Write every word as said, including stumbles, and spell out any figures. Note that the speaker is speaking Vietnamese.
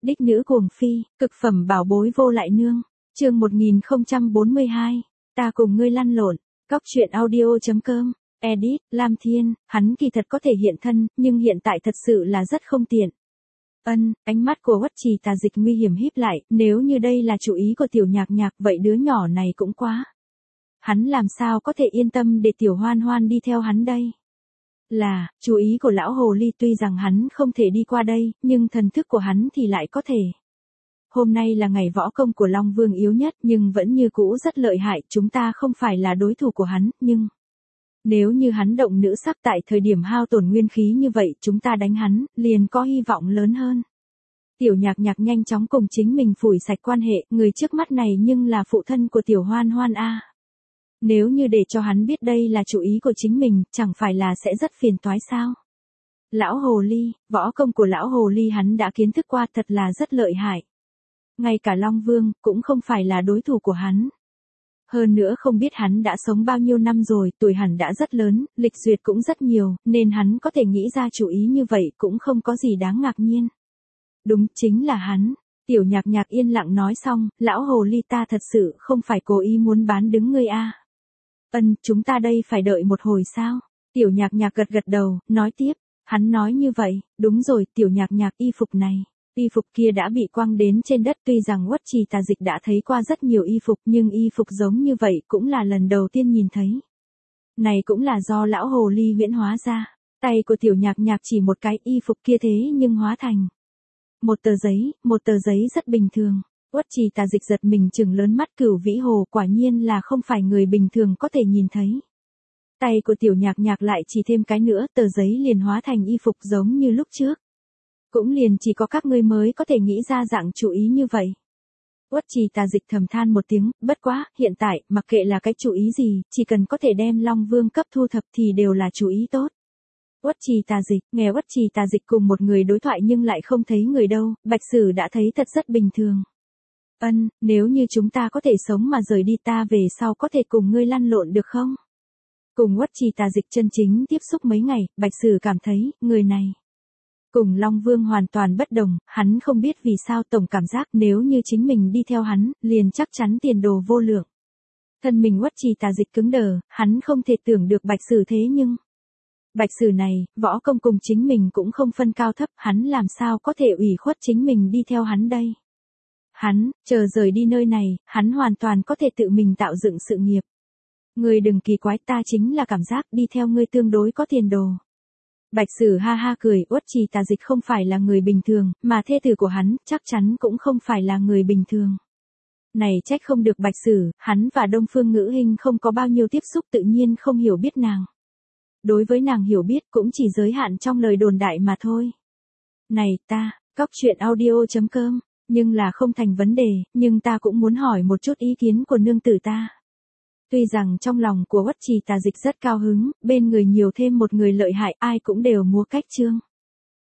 Đích nữ cuồng phi, cực phẩm bảo bối vô lại nương. Chương một nghìn không trăm bốn mươi hai, ta cùng ngươi lăn lộn. Cóc truyện audio chấm com. Edit, Lam Thiên, hắn kỳ thật có thể hiện thân, nhưng hiện tại thật sự là rất không tiện. Ân, ánh mắt của Uất Trì Tà Dịch nguy hiểm híp lại, nếu như đây là chủ ý của Tiểu Nhạc Nhạc vậy đứa nhỏ này cũng quá. Hắn làm sao có thể yên tâm để Tiểu Hoan Hoan đi theo hắn đây? Là, chú ý của lão hồ ly tuy rằng hắn không thể đi qua đây, nhưng thần thức của hắn thì lại có thể. Hôm nay là ngày võ công của Long Vương yếu nhất nhưng vẫn như cũ rất lợi hại, chúng ta không phải là đối thủ của hắn, nhưng... Nếu như hắn động nữ sắc tại thời điểm hao tổn nguyên khí như vậy chúng ta đánh hắn, liền có hy vọng lớn hơn. Tiểu Nhạc Nhạc nhanh chóng cùng chính mình phủi sạch quan hệ, người trước mắt này nhưng là phụ thân của Tiểu Hoan Hoan a. Nếu như để cho hắn biết đây là chủ ý của chính mình, chẳng phải là sẽ rất phiền toái sao? Lão hồ ly, võ công của lão hồ ly hắn đã kiến thức qua thật là rất lợi hại. Ngay cả Long Vương cũng không phải là đối thủ của hắn. Hơn nữa không biết hắn đã sống bao nhiêu năm rồi, tuổi hẳn đã rất lớn, lịch duyệt cũng rất nhiều, nên hắn có thể nghĩ ra chủ ý như vậy cũng không có gì đáng ngạc nhiên. Đúng, chính là hắn. Tiểu Nhạc Nhạc yên lặng nói xong, lão hồ ly ta thật sự không phải cố ý muốn bán đứng ngươi a. Ân, chúng ta đây phải đợi một hồi sao? Tiểu Nhạc Nhạc gật gật đầu, nói tiếp, hắn nói như vậy, đúng rồi, Tiểu Nhạc Nhạc y phục này. Y phục kia đã bị quăng đến trên đất, tuy rằng Uất Trì Tà Dịch đã thấy qua rất nhiều y phục nhưng y phục giống như vậy cũng là lần đầu tiên nhìn thấy. Này cũng là do lão hồ ly huyễn hóa ra. Tay của Tiểu Nhạc Nhạc chỉ một cái y phục kia thế nhưng hóa thành một tờ giấy, một tờ giấy rất bình thường. Uất Trì Tà Dịch giật mình trừng lớn mắt, Cửu Vĩ Hồ quả nhiên là không phải người bình thường có thể nhìn thấy. Tay của Tiểu Nhạc Nhạc lại chỉ thêm cái nữa, tờ giấy liền hóa thành y phục giống như lúc trước. Cũng liền chỉ có các ngươi mới có thể nghĩ ra dạng chủ ý như vậy. Uất Trì Tà Dịch thầm than một tiếng, bất quá, hiện tại, mặc kệ là cái chủ ý gì, chỉ cần có thể đem Long Vương cấp thu thập thì đều là chủ ý tốt. Uất Trì Tà Dịch, nghe Uất Trì Tà Dịch cùng một người đối thoại nhưng lại không thấy người đâu, Bạch Sử đã thấy thật rất bình thường. Ân, nếu như chúng ta có thể sống mà rời đi ta về sau có thể cùng ngươi lăn lộn được không? Cùng Uất Trì Tà Dịch chân chính tiếp xúc mấy ngày, Bạch Sử cảm thấy, người này cùng Long Vương hoàn toàn bất đồng, hắn không biết vì sao tổng cảm giác nếu như chính mình đi theo hắn, liền chắc chắn tiền đồ vô lượng. Thân mình Uất Trì Tà Dịch cứng đờ, hắn không thể tưởng được Bạch Sử thế nhưng... Bạch Sử này, võ công cùng chính mình cũng không phân cao thấp, hắn làm sao có thể ủy khuất chính mình đi theo hắn đây. Hắn, chờ rời đi nơi này, hắn hoàn toàn có thể tự mình tạo dựng sự nghiệp. Ngươi đừng kỳ quái, ta chính là cảm giác đi theo ngươi tương đối có tiền đồ. Bạch Sử ha ha cười, Uất Trì Tà Dịch không phải là người bình thường, mà thê tử của hắn chắc chắn cũng không phải là người bình thường. Này trách không được Bạch Sử, hắn và Đông Phương Ngữ Hinh không có bao nhiêu tiếp xúc tự nhiên không hiểu biết nàng. Đối với nàng hiểu biết cũng chỉ giới hạn trong lời đồn đại mà thôi. Này ta, cóc truyện audio chấm com, nhưng là không thành vấn đề, nhưng ta cũng muốn hỏi một chút ý kiến của nương tử ta. Tuy rằng trong lòng của Uất Trì Tà Dịch rất cao hứng, bên người nhiều thêm một người lợi hại ai cũng đều múa cách trương.